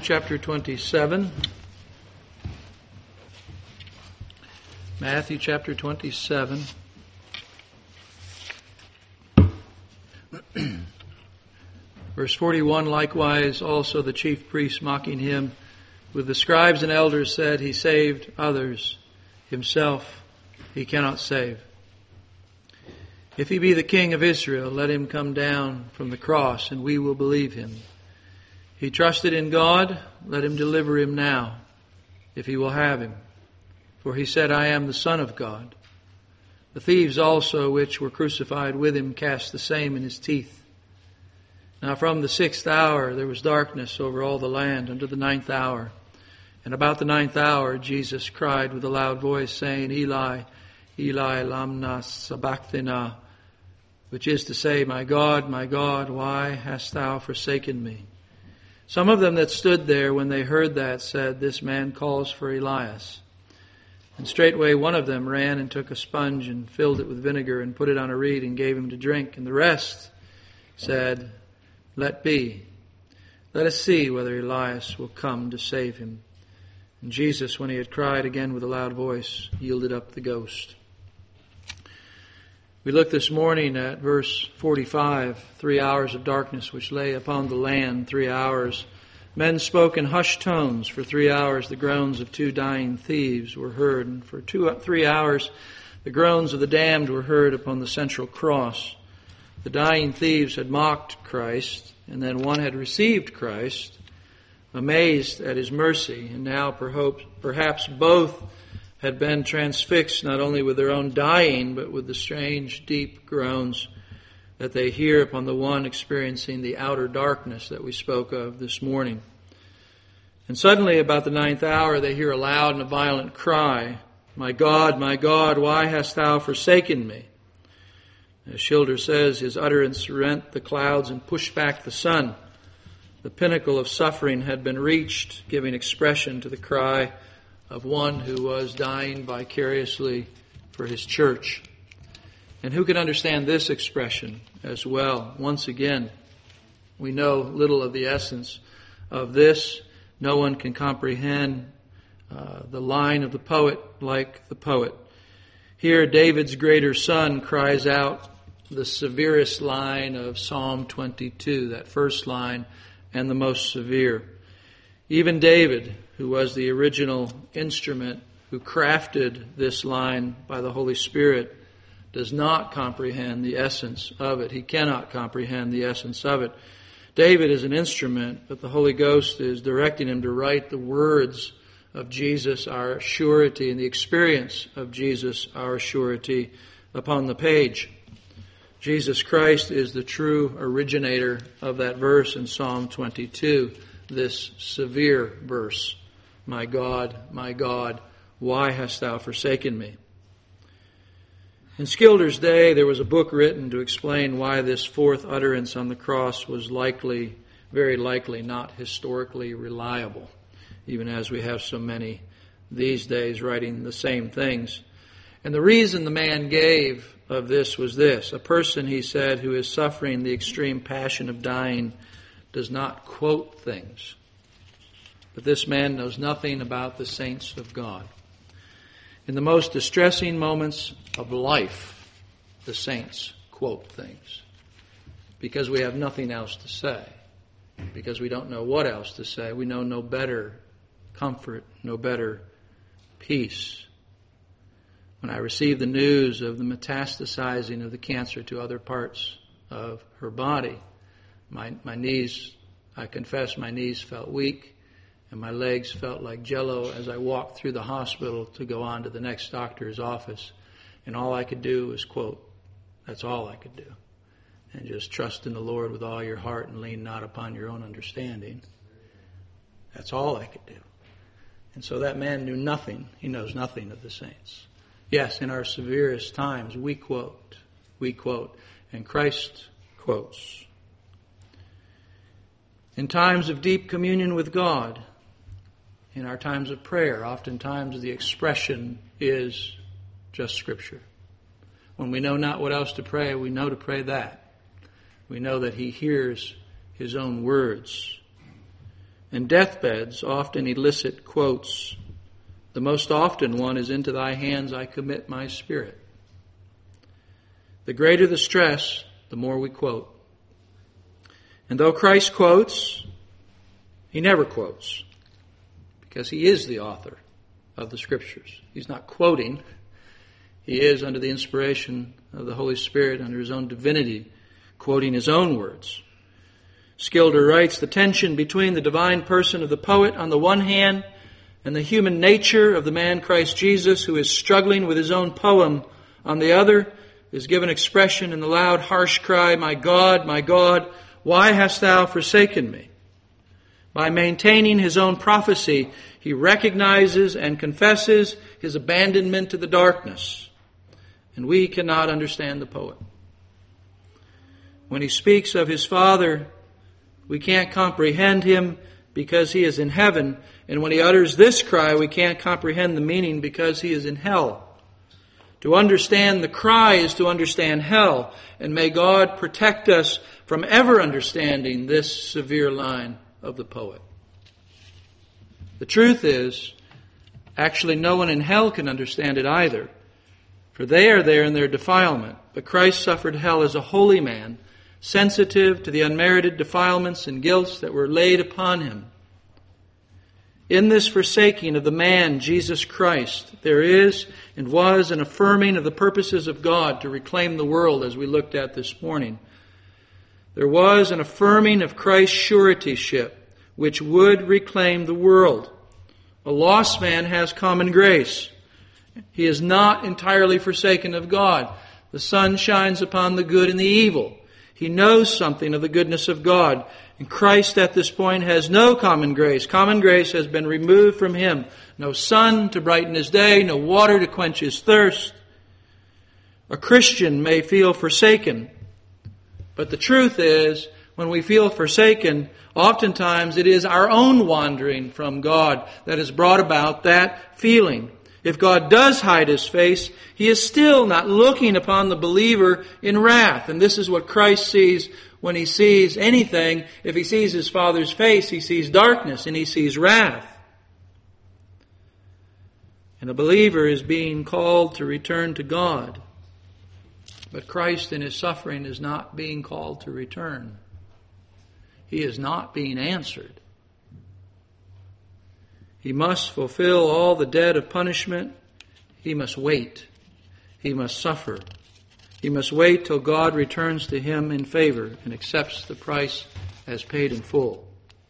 chapter 27. Matthew chapter 27. Verse 41, likewise also the chief priests mocking him with the scribes and elders said, he saved others, himself he cannot save. If he be the King of Israel, let him come down from the cross, and we will believe him. He trusted in God, let him deliver him now, if he will have him. For he said, I am the Son of God. The thieves also which were crucified with him cast the same in his teeth. Now from the 6th hour there was darkness over all the land unto the 9th hour. And about the 9th hour Jesus cried with a loud voice, saying, Eli, Eli, lama sabachthani, which is to say, my God, why hast thou forsaken me? Some of them that stood there when they heard that said, this man calls for Elias. And straightway one of them ran and took a sponge and filled it with vinegar and put it on a reed and gave him to drink. And the rest said, let be. Let us see whether Elias will come to save him. And Jesus, when he had cried again with a loud voice, yielded up the ghost. We look this morning at verse 45, 3 hours of darkness which lay upon the land, 3 hours. Men spoke in hushed tones. For 3 hours the groans of 2 dying thieves were heard. And for 3 hours the groans of the damned were heard upon the central cross. The dying thieves had mocked Christ, and then one had received Christ, amazed at his mercy. And now perhaps both had been transfixed not only with their own dying, but with the strange, deep groans that they hear upon the one experiencing the outer darkness that we spoke of this morning. And suddenly, about the 9th hour, they hear a loud and a violent cry, my God, why hast thou forsaken me? As Schilder says, his utterance rent the clouds and pushed back the sun. The pinnacle of suffering had been reached, giving expression to the cry of one who was dying vicariously for his church. And who can understand this expression as well? Once again, we know little of the essence of this. No one can comprehend the line of the poet like the poet. Here, David's greater son cries out the severest line of Psalm 22, that first line, and the most severe. Even David, who was the original instrument, who crafted this line by the Holy Spirit, does not comprehend the essence of it. He cannot comprehend the essence of it. David is an instrument, but the Holy Ghost is directing him to write the words of Jesus, our surety, and the experience of Jesus, our surety, upon the page. Jesus Christ is the true originator of that verse in Psalm 22, this severe verse. My God, why hast thou forsaken me? In Schilder's day, there was a book written to explain why this fourth utterance on the cross was very likely not historically reliable, even as we have so many these days writing the same things. And the reason the man gave of this was this. A person, he said, who is suffering the extreme passion of dying does not quote things. But this man knows nothing about the saints of God. In the most distressing moments of life, the saints quote things. Because we have nothing else to say. Because we don't know what else to say. We know no better comfort, no better peace. When I received the news of the metastasizing of the cancer to other parts of her body, my knees, I confess, my knees felt weak. And my legs felt like jello as I walked through the hospital to go on to the next doctor's office. And all I could do was quote. That's all I could do. And just trust in the Lord with all your heart and lean not upon your own understanding. That's all I could do. And so that man knew nothing. He knows nothing of the saints. Yes, in our severest times, we quote, and Christ quotes. In times of deep communion with God, in our times of prayer, oftentimes the expression is just Scripture. When we know not what else to pray, we know to pray that. We know that He hears His own words. and deathbeds often elicit quotes. The most often one is, "Into thy hands I commit my spirit." The greater the stress, the more we quote. And though Christ quotes, he never quotes, because he is the author of the Scriptures. He's not quoting. He is, under the inspiration of the Holy Spirit, under his own divinity, quoting his own words. Schilder writes, "The tension between the divine person of the poet on the one hand and the human nature of the man Christ Jesus, who is struggling with his own poem on the other, is given expression in the loud, harsh cry, my God, why hast thou forsaken me?" By maintaining his own prophecy, he recognizes and confesses his abandonment to the darkness. And we cannot understand the poet. When he speaks of his Father, we can't comprehend him because he is in heaven. And when he utters this cry, we can't comprehend the meaning because he is in hell. To understand the cry is to understand hell. And may God protect us from ever understanding this severe line of the poet. The truth is, actually no one in hell can understand it either. For they are there in their defilement. But Christ suffered hell as a holy man, sensitive to the unmerited defilements and guilts that were laid upon him. In this forsaking of the man, Jesus Christ, there is and was an affirming of the purposes of God to reclaim the world, as we looked at this morning. There was an affirming of Christ's suretyship, which would reclaim the world. A lost man has common grace. He is not entirely forsaken of God. The sun shines upon the good and the evil. He knows something of the goodness of God. And Christ at this point has no common grace. Common grace has been removed from him. No sun to brighten his day, no water to quench his thirst. A Christian may feel forsaken. But the truth is, when we feel forsaken, oftentimes it is our own wandering from God that has brought about that feeling. If God does hide his face, he is still not looking upon the believer in wrath. And this is what Christ sees when he sees anything. If he sees his Father's face, he sees darkness and he sees wrath. And the believer is being called to return to God. But Christ in his suffering is not being called to return. He is not being answered. He must fulfill all the debt of punishment. He must wait. He must suffer. He must wait till God returns to him in favor and accepts the price as paid in full.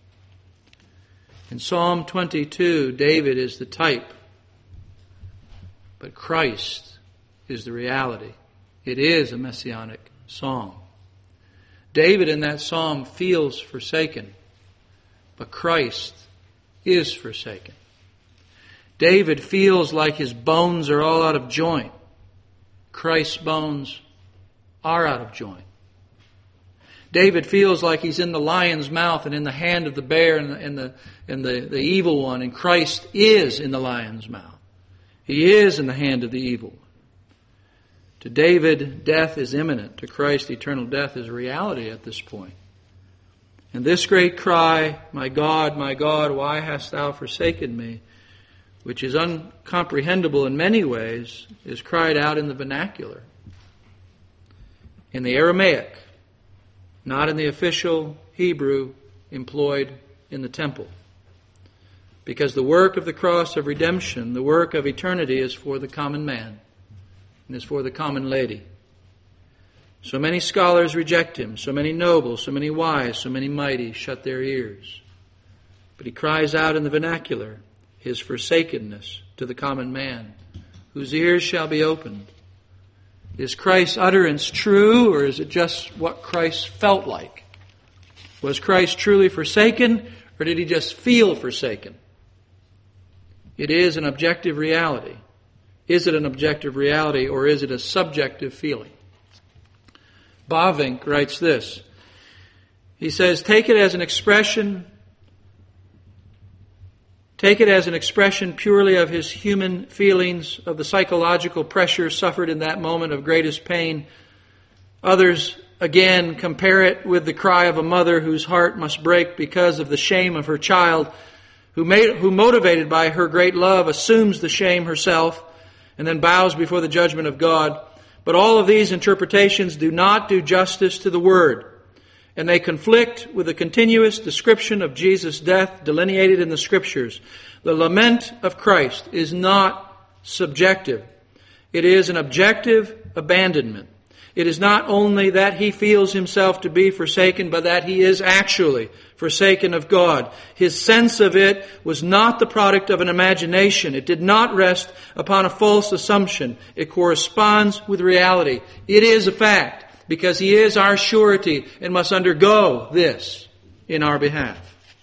In Psalm 22, David is the type, but Christ is the reality. It is a messianic psalm. David in that psalm feels forsaken, but Christ is forsaken. David feels like his bones are all out of joint. Christ's bones are out of joint. David feels like he's in the lion's mouth and in the hand of the bear and the evil one, and Christ is in the lion's mouth. He is in the hand of the evil one. To David, death is imminent. To Christ, eternal death is reality at this point. And this great cry, my God, why hast thou forsaken me?" which is incomprehensible in many ways, is cried out in the vernacular, in the Aramaic, not in the official Hebrew employed in the temple. Because the work of the cross of redemption, the work of eternity, is for the common man and is for the common lady. So many scholars reject him, so many nobles, so many wise, so many mighty shut their ears. But he cries out in the vernacular his forsakenness to the common man, whose ears shall be opened. Is Christ's utterance true, or is it just what Christ felt like? Was Christ truly forsaken, or did he just feel forsaken? It is an objective reality. Is it an objective reality, or is it a subjective feeling? Bavinck writes this. He says, take it as an expression purely of his human feelings, of the psychological pressure suffered in that moment of greatest pain. Others again compare it with the cry of a mother whose heart must break because of the shame of her child, who motivated by her great love assumes the shame herself and then bows before the judgment of God. But all of these interpretations do not do justice to the Word, and they conflict with the continuous description of Jesus' death delineated in the Scriptures. The lament of Christ is not subjective. It is an objective abandonment. It is not only that He feels Himself to be forsaken, but that He is actually forsaken of God. His sense of it was not the product of an imagination. It did not rest upon a false assumption. It corresponds with reality. It is a fact, because He is our surety and must undergo this in our behalf.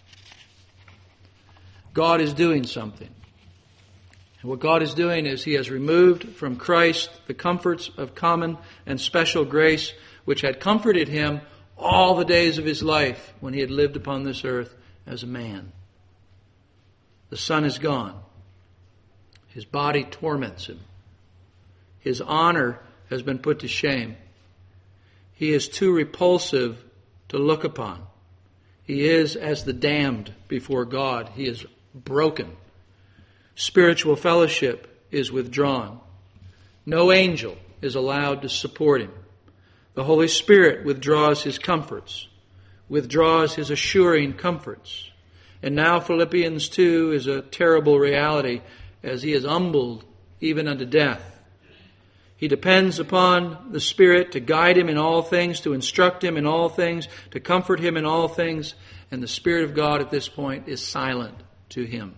God is doing something. And what God is doing is He has removed from Christ the comforts of common and special grace which had comforted Him all the days of His life when He had lived upon this earth as a man. The Son is gone. His body torments Him. His honor has been put to shame. He is too repulsive to look upon. He is as the damned before God. He is broken. Spiritual fellowship is withdrawn. No angel is allowed to support Him. The Holy Spirit withdraws His comforts, withdraws His assuring comforts. And now Philippians 2 is a terrible reality as He is humbled even unto death. He depends upon the Spirit to guide him in all things, to instruct him in all things, to comfort him in all things. And the Spirit of God at this point is silent to him.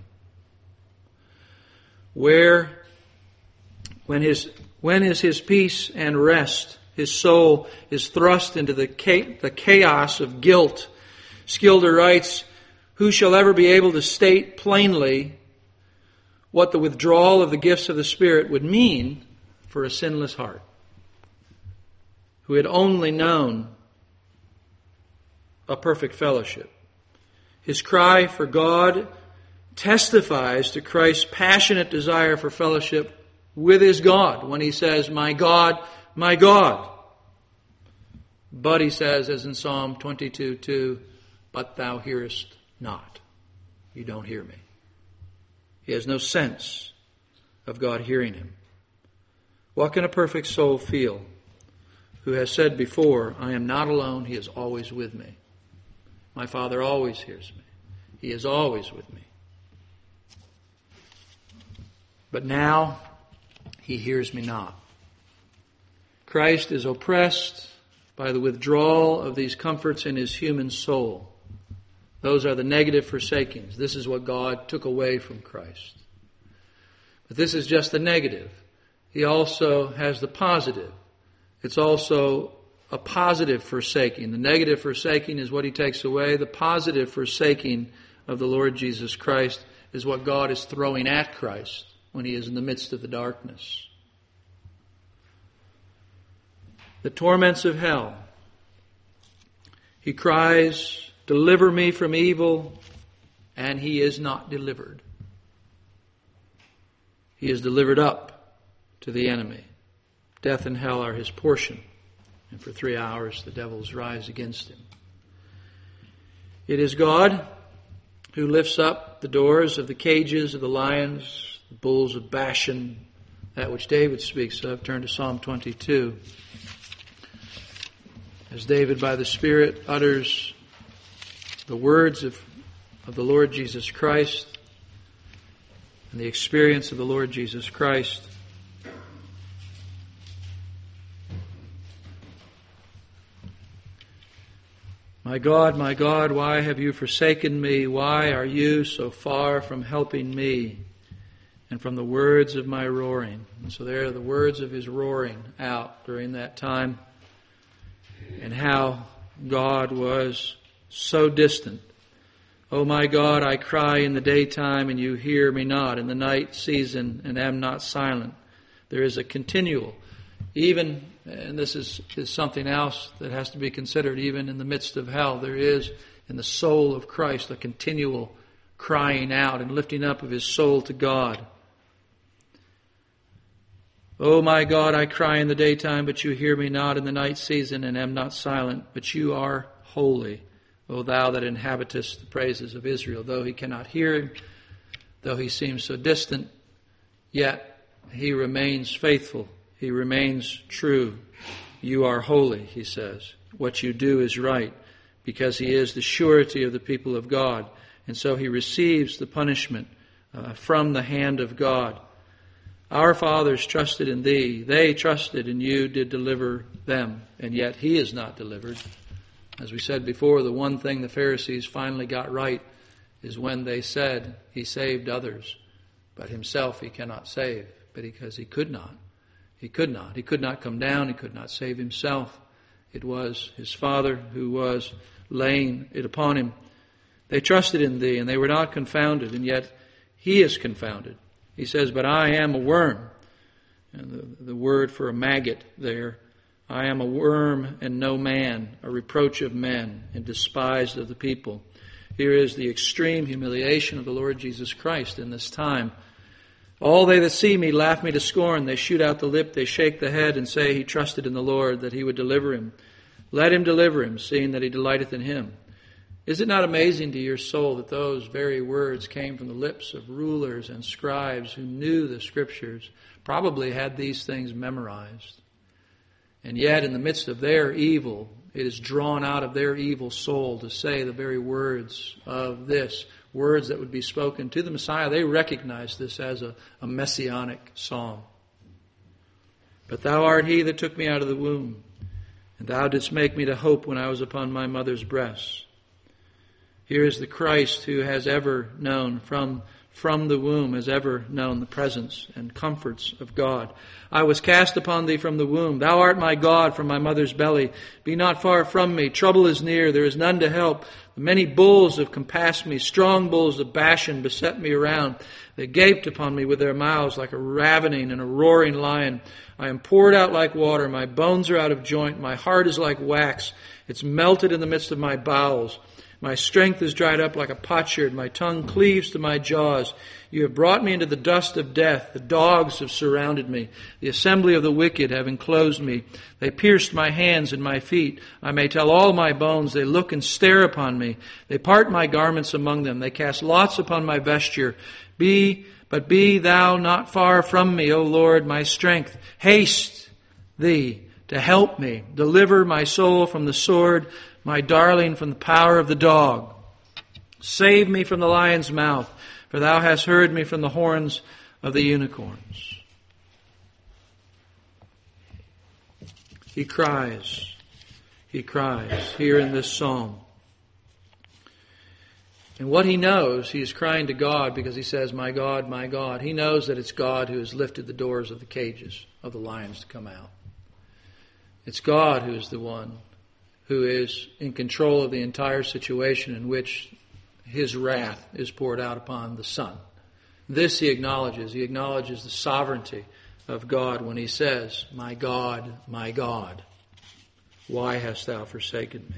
When is His peace and rest? His soul is thrust into the chaos of guilt. Schilder writes, "Who shall ever be able to state plainly what the withdrawal of the gifts of the Spirit would mean for a sinless heart, who had only known a perfect fellowship?" His cry for God testifies to Christ's passionate desire for fellowship with His God when He says, "My God, my God." But He says, as in Psalm 22:2, "But thou hearest not." You don't hear me. He has no sense of God hearing him. What can a perfect soul feel who has said before, "I am not alone, He is always with me. My Father always hears me. He is always with me." But now He hears me not. Christ is oppressed by the withdrawal of these comforts in His human soul. Those are the negative forsakings. This is what God took away from Christ. But this is just the negative. He also has the positive. It's also a positive forsaking. The negative forsaking is what He takes away. The positive forsaking of the Lord Jesus Christ is what God is throwing at Christ when He is in the midst of the darkness. The torments of hell. He cries, "Deliver me from evil," and He is not delivered. He is delivered up to the enemy. Death and hell are His portion, and for 3 hours the devils rise against Him. It is God who lifts up the doors of the cages of the lions, the bulls of Bashan, that which David speaks of. Turn to Psalm 22. As David by the Spirit utters the words of the Lord Jesus Christ and the experience of the Lord Jesus Christ. My God, why have you forsaken me? Why are you so far from helping me and from the words of my roaring?" And so there are the words of his roaring out during that time, and how God was so distant. "O my God, I cry in the daytime and you hear me not, in the night season and am not silent." There is a continual, even, and this is something else that has to be considered, even in the midst of hell, there is in the soul of Christ a continual crying out and lifting up of his soul to God. O my God, I cry in the daytime, but you hear me not, in the night season, and am not silent, but you are holy, O thou that inhabitest the praises of Israel. Though he cannot hear him, though he seems so distant, yet he remains faithful. He remains true. You are holy, he says. What you do is right, because he is the surety of the people of God. And so he receives the punishment from the hand of God. Our fathers trusted in thee. They trusted, and you did deliver them. And yet he is not delivered. As we said before, the one thing the Pharisees finally got right is when they said he saved others, but himself he cannot save, because he could not. He could not. He could not come down. He could not save himself. It was his Father who was laying it upon him. They trusted in thee, and they were not confounded, and yet he is confounded. He says, but I am a worm. And the word for a maggot there, I am a worm and no man, a reproach of men and despised of the people. Here is the extreme humiliation of the Lord Jesus Christ in this time. All they that see me laugh me to scorn. They shoot out the lip, they shake the head, and say he trusted in the Lord, that he would deliver him. Let him deliver him, seeing that he delighteth in him. Is it not amazing to your soul that those very words came from the lips of rulers and scribes who knew the Scriptures, probably had these things memorized? And yet in the midst of their evil, it is drawn out of their evil soul to say the very words of this, words that would be spoken to the Messiah. They recognized this as a messianic psalm. But thou art he that took me out of the womb, and thou didst make me to hope when I was upon my mother's breast. Here is the Christ who has ever known, from the womb, has ever known the presence and comforts of God. I was cast upon thee from the womb. Thou art my God from my mother's belly. Be not far from me. Trouble is near. There is none to help. The many bulls have compassed me. Strong bulls of Bashan beset me around. They gaped upon me with their mouths like a ravening and a roaring lion. I am poured out like water. My bones are out of joint. My heart is like wax. It's melted in the midst of my bowels. My strength is dried up like a potsherd. My tongue cleaves to my jaws. You have brought me into the dust of death. The dogs have surrounded me. The assembly of the wicked have enclosed me. They pierced my hands and my feet. I may tell all my bones. They look and stare upon me. They part my garments among them. They cast lots upon my vesture. But be thou not far from me, O Lord, my strength. Haste thee to help me. Deliver my soul from the sword, my darling from the power of the dog. Save me from the lion's mouth, for thou hast heard me from the horns of the unicorns. He cries here in this psalm. And what he knows, he is crying to God because he says, my God, my God. He knows that it's God who has lifted the doors of the cages of the lions to come out. It's God who is the one who is in control of the entire situation in which his wrath is poured out upon the Son. This he acknowledges. He acknowledges the sovereignty of God when he says, my God, why hast thou forsaken me?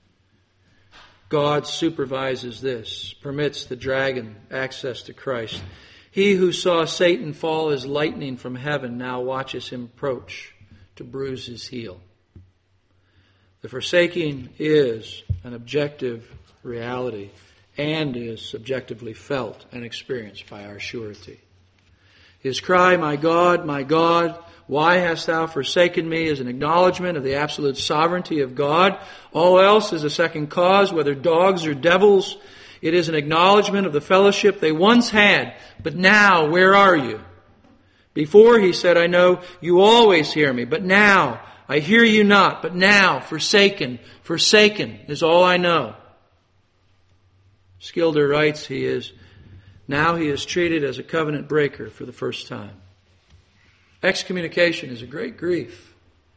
God supervises this, permits the dragon access to Christ. He who saw Satan fall as lightning from heaven now watches him approach to bruise his heel. The forsaking is an objective reality and is subjectively felt and experienced by our surety. His cry, my God, why hast thou forsaken me, is an acknowledgement of the absolute sovereignty of God. All else is a second cause, whether dogs or devils. It is an acknowledgement of the fellowship they once had, but now, where are you? Before he said, I know you always hear me, but now I hear you not, but now, forsaken is all I know. Schilder writes, he is treated as a covenant breaker for the first time. Excommunication is a great grief.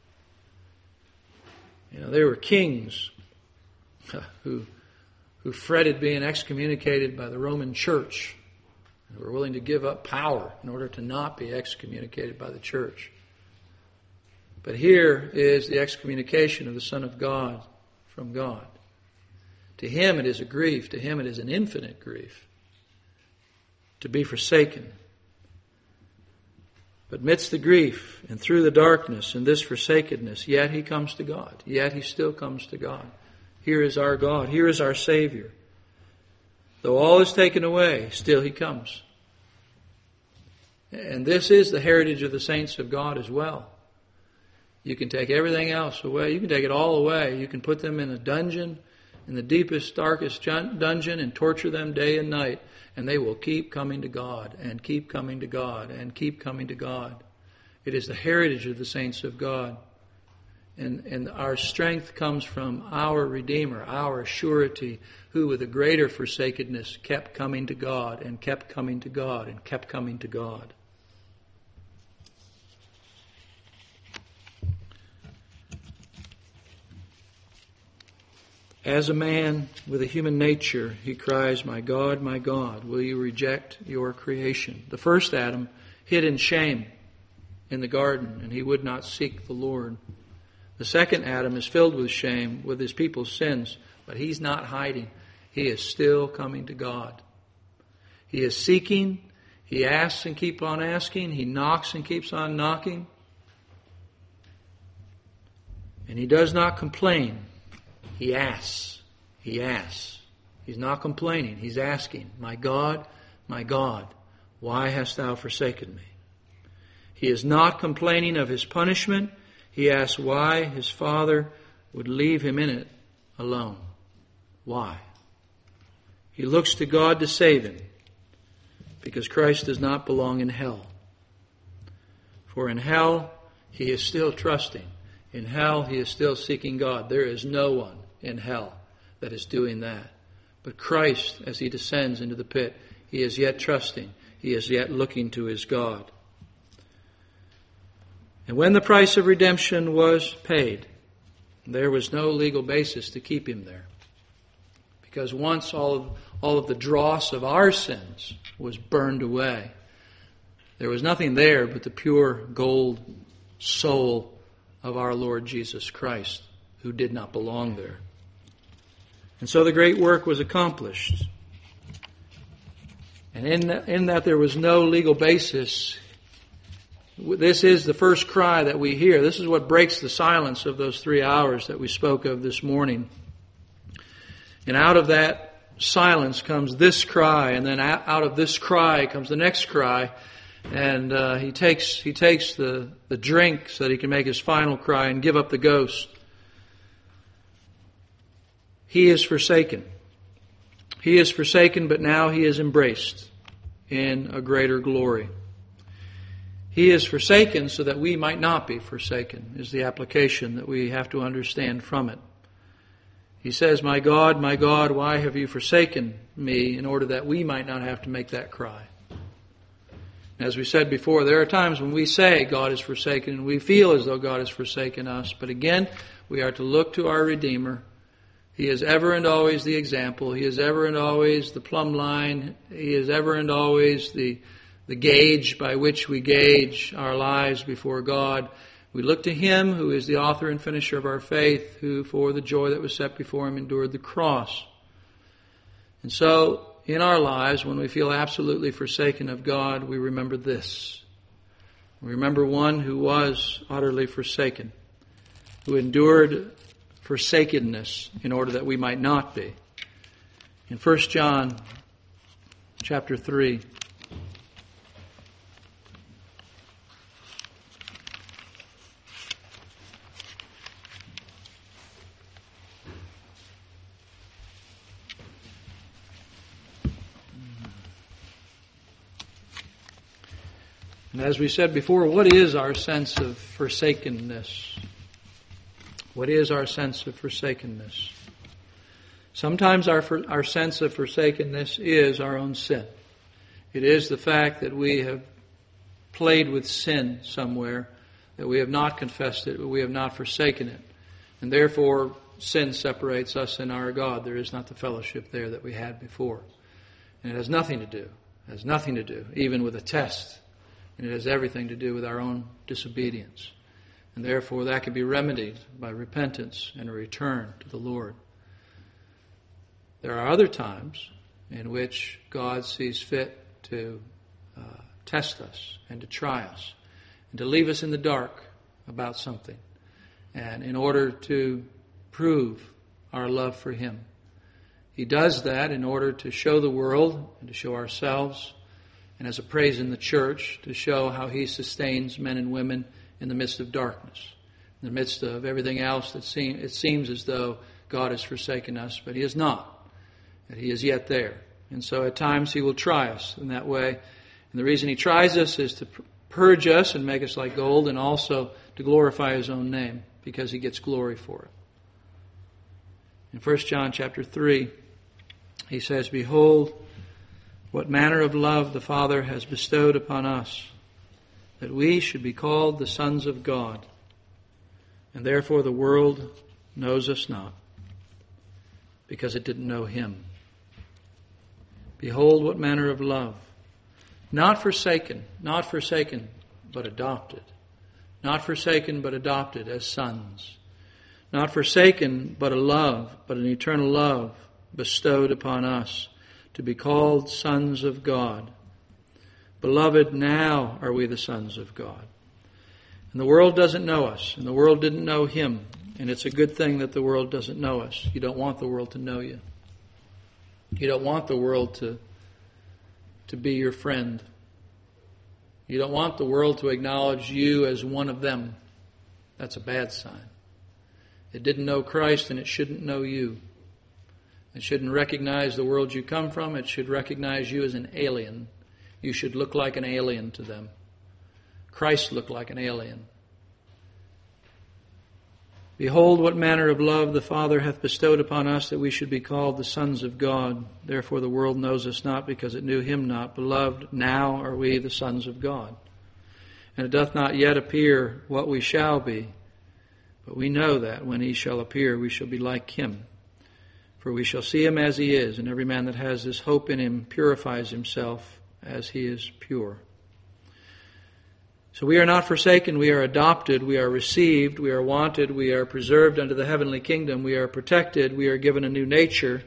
There were kings who fretted being excommunicated by the Roman Church, and were willing to give up power in order to not be excommunicated by the church. But here is the excommunication of the Son of God from God. To him it is a grief. To him it is an infinite grief to be forsaken. But midst the grief and through the darkness and this forsakenness, yet he comes to God. Yet he still comes to God. Here is our God. Here is our Savior. Though all is taken away, still he comes. And this is the heritage of the saints of God as well. You can take everything else away. You can take it all away. You can put them in a dungeon, in the deepest, darkest dungeon, and torture them day and night. And they will keep coming to God, and keep coming to God, and keep coming to God. It is the heritage of the saints of God. And our strength comes from our Redeemer, our surety, who with a greater forsakenness kept coming to God, and kept coming to God, and kept coming to God. As a man with a human nature, he cries, my God, will you reject your creation? The first Adam hid in shame in the garden, and he would not seek the Lord. The second Adam is filled with shame with his people's sins, but he's not hiding. He is still coming to God. He is seeking. He asks and keeps on asking. He knocks and keeps on knocking. And he does not complain. He asks. He asks. He's not complaining. He's asking, my God, why hast thou forsaken me? He is not complaining of his punishment. He asks why his Father would leave him in it alone. Why? He looks to God to save him, because Christ does not belong in hell. For in hell, he is still trusting. In hell, he is still seeking God. There is no one in hell that is doing that. But Christ, as he descends into the pit, he is yet trusting. He is yet looking to his God. And when the price of redemption was paid, there was no legal basis to keep him there. Because once all of the dross of our sins was burned away, there was nothing there but the pure gold soul of our Lord Jesus Christ, who did not belong there. And so the great work was accomplished. And in that there was no legal basis, this is the first cry that we hear. This is what breaks the silence of those 3 hours that we spoke of this morning. And out of that silence comes this cry, and then out of this cry comes the next cry. And he takes the drink so that he can make his final cry and give up the ghost. He is forsaken. He is forsaken, but now he is embraced in a greater glory. He is forsaken so that we might not be forsaken, is the application that we have to understand from it. He says, my God, why have you forsaken me, in order that we might not have to make that cry. As we said before, there are times when we say God is forsaken and we feel as though God has forsaken us. But again, we are to look to our Redeemer. He is ever and always the example. He is ever and always the plumb line. He is ever and always the gauge by which we gauge our lives before God. We look to Him who is the author and finisher of our faith, who for the joy that was set before Him endured the cross. And so, in our lives, when we feel absolutely forsaken of God, we remember this. We remember one who was utterly forsaken, who endured forsakenness in order that we might not be. In 1 John chapter 3, and as we said before, what is our sense of forsakenness? What is our sense of forsakenness? Sometimes our sense of forsakenness is our own sin. It is the fact that we have played with sin somewhere, that we have not confessed it, but we have not forsaken it. And therefore, sin separates us and our God. There is not the fellowship there that we had before. And it has nothing to do, even with a test. And it has everything to do with our own disobedience. And therefore that can be remedied by repentance and a return to the Lord. There are other times in which God sees fit to test us and to try us. and to leave us in the dark about something. And in order to prove our love for Him. He does that in order to show the world and to show ourselves, and as a praise in the church, to show how He sustains men and women in the midst of darkness, in the midst of everything else that it seems as though God has forsaken us, but He is not, that He is yet there. And so at times He will try us in that way. And the reason He tries us is to purge us and make us like gold, and also to glorify His own name, because He gets glory for it. In 1 John chapter 3, he says, "Behold, what manner of love the Father has bestowed upon us, that we should be called the sons of God. And therefore the world knows us not, because it didn't know Him. Behold, what manner of love. Not forsaken, but adopted. Not forsaken, but adopted as sons. Not forsaken, but an eternal love bestowed upon us, to be called sons of God. Beloved, now are we the sons of God." And the world doesn't know us, and the world didn't know Him. And it's a good thing that the world doesn't know us. You don't want the world to know you. You don't want the world to be your friend. You don't want the world to acknowledge you as one of them. That's a bad sign. It didn't know Christ, and it shouldn't know you. It shouldn't recognize the world you come from. It should recognize you as an alien. You should look like an alien to them. Christ looked like an alien. "Behold, what manner of love the Father hath bestowed upon us, that we should be called the sons of God. Therefore the world knows us not, because it knew Him not. Beloved, now are we the sons of God. And it doth not yet appear what we shall be. But we know that when He shall appear, we shall be like Him. For we shall see Him as He is, and every man that has this hope in Him purifies himself as he is pure." So we are not forsaken, we are adopted, we are received, we are wanted, we are preserved unto the heavenly kingdom, we are protected, we are given a new nature.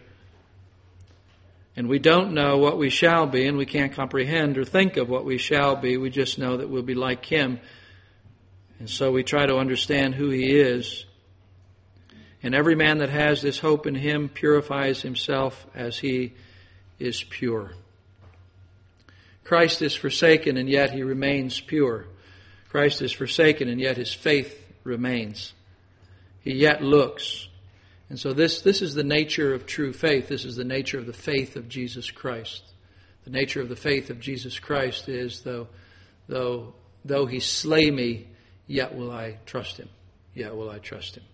And we don't know what we shall be, and we can't comprehend or think of what we shall be. We just know that we'll be like Him. And so we try to understand who He is. And every man that has this hope in Him purifies himself as he is pure. Christ is forsaken, and yet He remains pure. Christ is forsaken, and yet His faith remains. He yet looks. And so this is the nature of true faith. This is the nature of the faith of Jesus Christ. The nature of the faith of Jesus Christ is, though He slay me, yet will I trust Him. Yet will I trust Him.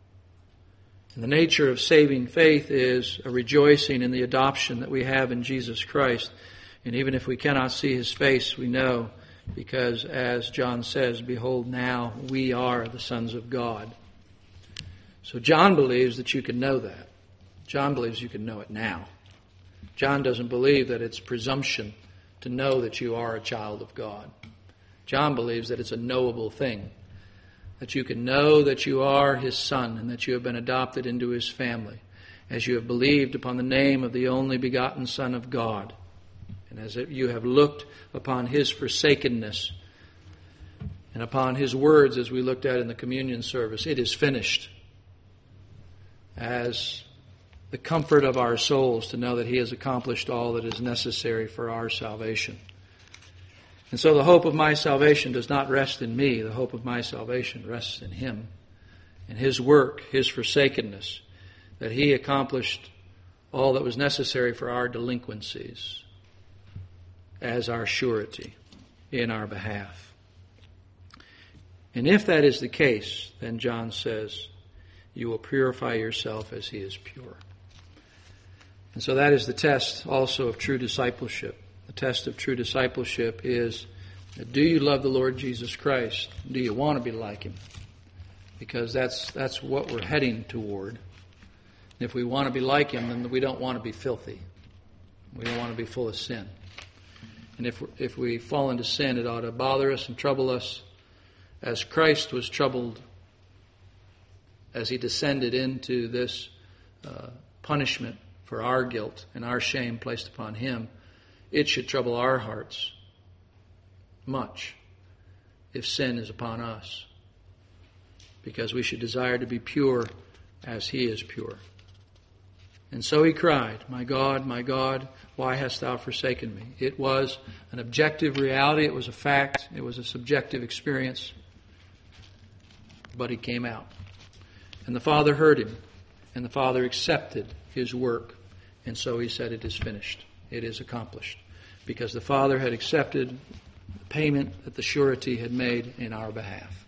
And the nature of saving faith is a rejoicing in the adoption that we have in Jesus Christ. And even if we cannot see His face, we know, because as John says, "Behold, now we are the sons of God." So John believes that you can know that. John believes you can know it now. John doesn't believe that it's presumption to know that you are a child of God. John believes that it's a knowable thing, that you can know that you are His son and that you have been adopted into His family, as you have believed upon the name of the only begotten Son of God, and as you have looked upon His forsakenness and upon His words, as we looked at in the communion service, "It is finished," as the comfort of our souls to know that He has accomplished all that is necessary for our salvation. And so the hope of my salvation does not rest in me. The hope of my salvation rests in Him and His work, His forsakenness, that He accomplished all that was necessary for our delinquencies as our surety in our behalf. And if that is the case, then John says, you will purify yourself as He is pure. And so that is the test also of true discipleship. The test of true discipleship is, do you love the Lord Jesus Christ? Do you want to be like Him? Because that's what we're heading toward. And if we want to be like Him, then we don't want to be filthy. We don't want to be full of sin. And if we fall into sin, it ought to bother us and trouble us, as Christ was troubled as He descended into this punishment for our guilt and our shame placed upon Him. It should trouble our hearts much. if sin is upon us, because we should desire to be pure as He is pure. And so he cried, my God, why hast thou forsaken me? It was an objective reality. It was a fact. It was a subjective experience. But he came out. And the Father heard him. And the Father accepted his work. And so he said, it is finished. It is accomplished. Because the Father had accepted the payment that the surety had made in our behalf.